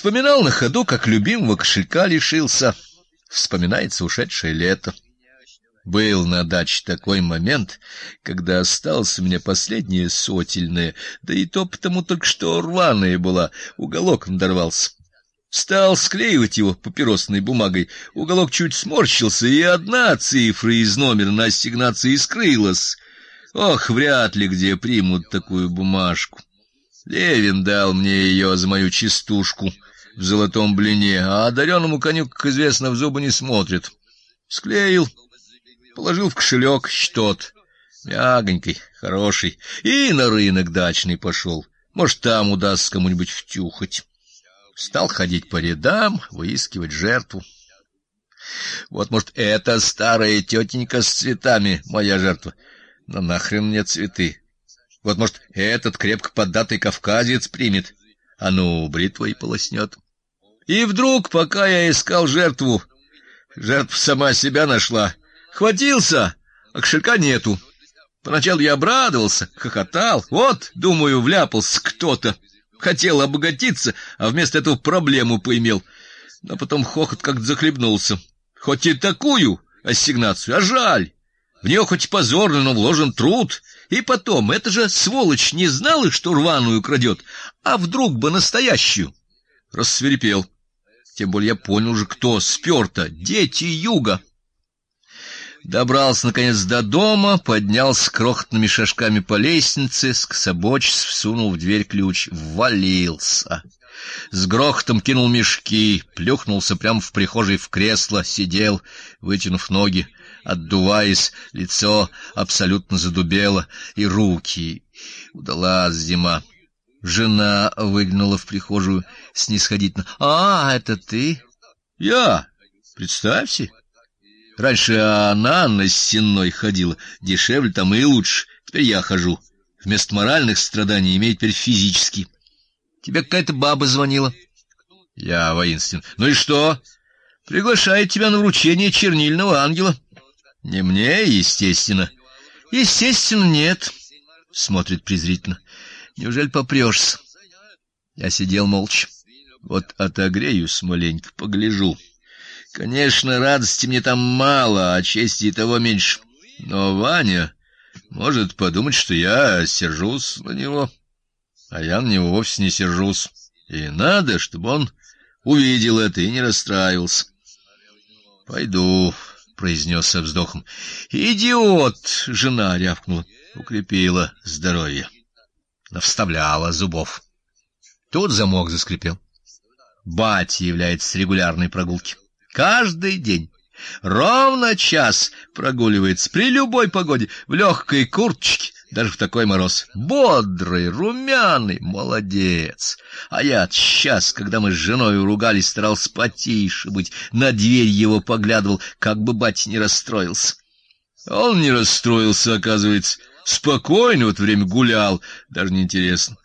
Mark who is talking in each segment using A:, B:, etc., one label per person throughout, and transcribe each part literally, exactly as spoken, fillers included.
A: Вспоминал на ходу, как любимого кошелька лишился. Вспоминается ушедшее лето. Был на даче такой момент, когда осталась у меня последняя сотельная, да и то потому только что рваная была, уголок надорвался. Стал склеивать его папиросной бумагой, уголок чуть сморщился, и одна цифра из номера на ассигнации скрылась. Ох, вряд ли где примут такую бумажку. Левин дал мне ее за мою частушку в золотом блине, а одаренному коню, как известно, в зубы не смотрит. Склеил, положил в кошелек, счет, мягонький, хороший, и на рынок дачный пошел. Может, там удастся кому-нибудь втюхать. Стал ходить по рядам, выискивать жертву. Вот, может, эта старая тетенька с цветами моя жертва. Но нахрен мне цветы? Вот, может, этот крепко поддатый кавказец примет, а ну, бритвой полоснет. И вдруг, пока я искал жертву, жертва сама себя нашла. Хватился, а кошелька нету. Поначалу я обрадовался, хохотал. Вот, думаю, вляпался кто-то. Хотел обогатиться, а вместо этого проблему поимел. Но потом хохот как-то захлебнулся. Хоть и такую ассигнацию, а жаль. В нее хоть позорно, но вложен труд. И потом, это же сволочь не знала, что рваную крадет, а вдруг бы настоящую. Рассвирепел. Тем более я понял уже, кто спер-то. Дети Юга. Добрался, наконец, до дома, поднялся крохотными шажками по лестнице, скособочись, всунул в дверь ключ, ввалился. С грохотом кинул мешки, плюхнулся прямо в прихожей в кресло, сидел, вытянув ноги, отдуваясь, лицо абсолютно задубело, и руки. Удалась зима. Жена выглянула в прихожую снисходительно. — А, это ты? — Я. Представься. Раньше она на Сенной ходила, дешевле там и лучше. Теперь я хожу. Вместо моральных страданий имеет теперь физические. Тебе какая-то баба звонила. Я воинствен. Ну и что? Приглашает тебя на вручение чернильного ангела. Не мне, естественно. Естественно, нет. Смотрит презрительно. Неужели попрёшься? Я сидел молча. Вот отогреюсь маленько, погляжу. Конечно, радости мне там мало, а чести и того меньше. Но Ваня может подумать, что я сержусь на него, а я на него вовсе не сержусь. И надо, чтобы он увидел это и не расстраивался. — Пойду, — произнес со вздохом. — Идиот! — жена рявкнула. Укрепила здоровье. Навставляла зубов. Тут замок заскрипел. Батя является с регулярной прогулки. Каждый день. Ровно час прогуливается при любой погоде, в легкой курточке, даже в такой мороз. Бодрый, румяный, молодец. А я сейчас, когда мы с женой ругались, старался потише быть, на дверь его поглядывал, как бы батя не расстроился. Он не расстроился, оказывается. Спокойно в это время гулял, даже неинтересно.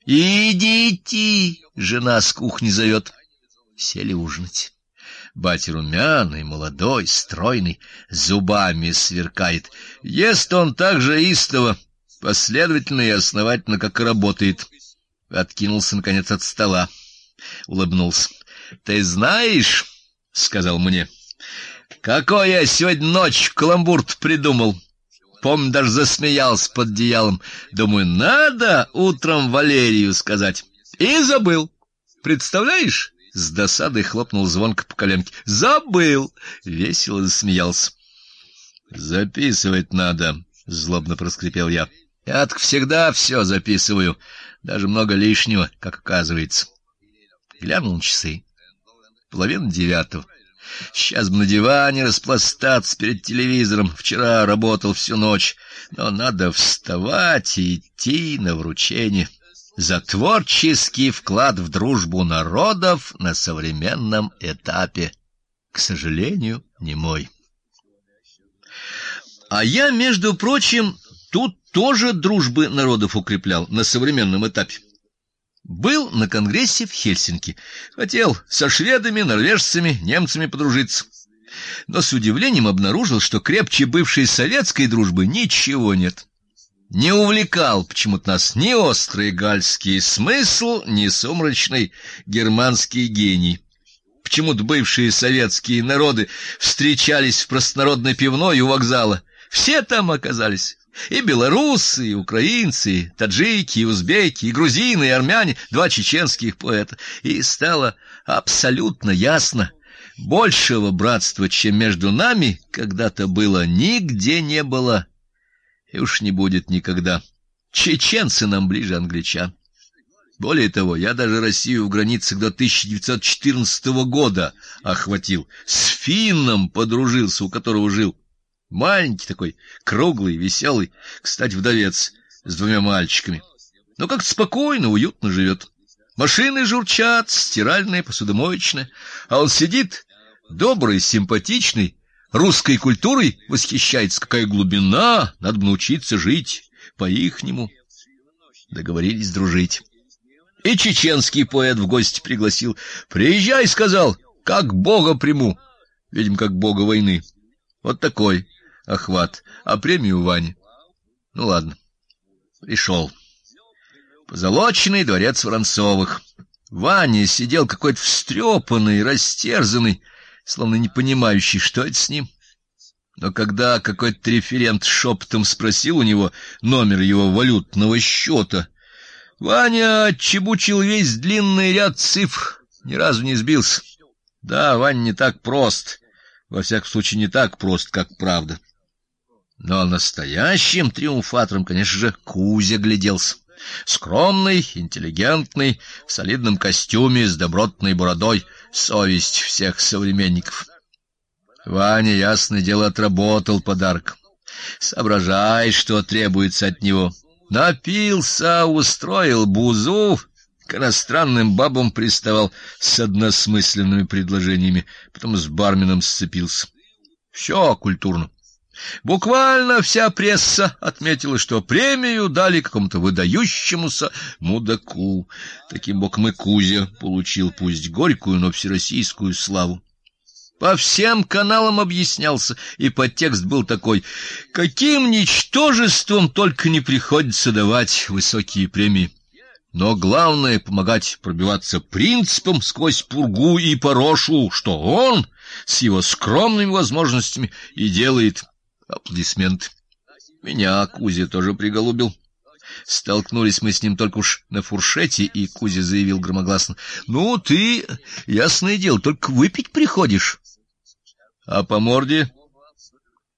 A: «Идите!» — жена с кухни зовет. Сели ужинать. Батя румяный, молодой, стройный, зубами сверкает. Ест он так же истово, последовательно и основательно, как и работает. Откинулся, наконец, от стола. Улыбнулся. — Ты знаешь, — сказал мне, — какой я сегодня ночью каламбур придумал. Помню, даже засмеялся под одеялом. Думаю, надо утром Валерию сказать. И забыл. Представляешь? С досадой хлопнул звонко по коленке. Забыл. Весело засмеялся. Записывать надо, злобно проскрипел я. Я так всегда все записываю, даже много лишнего, как оказывается. Глянул на часы. Половина девятого. Сейчас бы на диване распластаться перед телевизором. Вчера работал всю ночь, но надо вставать и идти на вручение за творческий вклад в дружбу народов на современном этапе. К сожалению, не мой. А я, между прочим, тут тоже дружбы народов укреплял на современном этапе. Был на конгрессе в Хельсинки. Хотел со шведами, норвежцами, немцами подружиться. Но с удивлением обнаружил, что крепче бывшей советской дружбы ничего нет. Не увлекал почему-то нас ни острый гальский смысл, ни сумрачный германский гений. Почему-то бывшие советские народы встречались в простонародной пивной у вокзала. Все там оказались. И белорусы, и украинцы, и таджики, и узбеки, и грузины, и армяне, два чеченских поэта. И стало абсолютно ясно: большего братства, чем между нами когда-то было, нигде не было. И уж не будет никогда. Чеченцы нам ближе англичан. Более того, я даже Россию в границах до тысяча девятьсот четырнадцатого года охватил. С финном подружился, у которого жил. Маленький такой, круглый, веселый, кстати, вдовец, с двумя мальчиками. Но как-то спокойно, уютно живет. Машины журчат, стиральная, посудомоечная, а он сидит, добрый, симпатичный, русской культурой восхищается. Какая глубина, надо бы научиться жить по-ихнему. Договорились дружить. И чеченский поэт в гости пригласил. Приезжай, сказал, как бога приму. Видим, как бога войны. Вот такой охват. А премию Ване. Ну ладно. Пришел. Позолоченный дворец Воронцовых. Ваня сидел какой-то встрепанный, растерзанный, словно не понимающий, что это с ним. Но когда какой-то референт шепотом спросил у него номер его валютного счета, Ваня отчебучил весь длинный ряд цифр, ни разу не сбился. Да, Ваня не так прост, во всяком случае не так прост, как правда. Но настоящим триумфатором, конечно же, Кузя гляделся. Скромный, интеллигентный, в солидном костюме, с добротной бородой, совесть всех современников. Ваня, ясное дело, отработал подарок. Соображай, что требуется от него. Напился, устроил бузу, к иностранным бабам приставал с односмысленными предложениями, потом с барменом сцепился. Все культурно. Буквально вся пресса отметила, что премию дали какому-то выдающемуся мудаку. Таким боком и Кузя получил пусть горькую, но всероссийскую славу. По всем каналам объяснялся, и подтекст был такой: каким ничтожеством только не приходится давать высокие премии. Но главное — помогать пробиваться принципам сквозь пургу и порошу, что он с его скромными возможностями и делает. Аплодисменты. Меня Кузя тоже приголубил. Столкнулись мы с ним только уж на фуршете, и Кузя заявил громогласно: «Ну, ты, ясное дело, только выпить приходишь». А по морде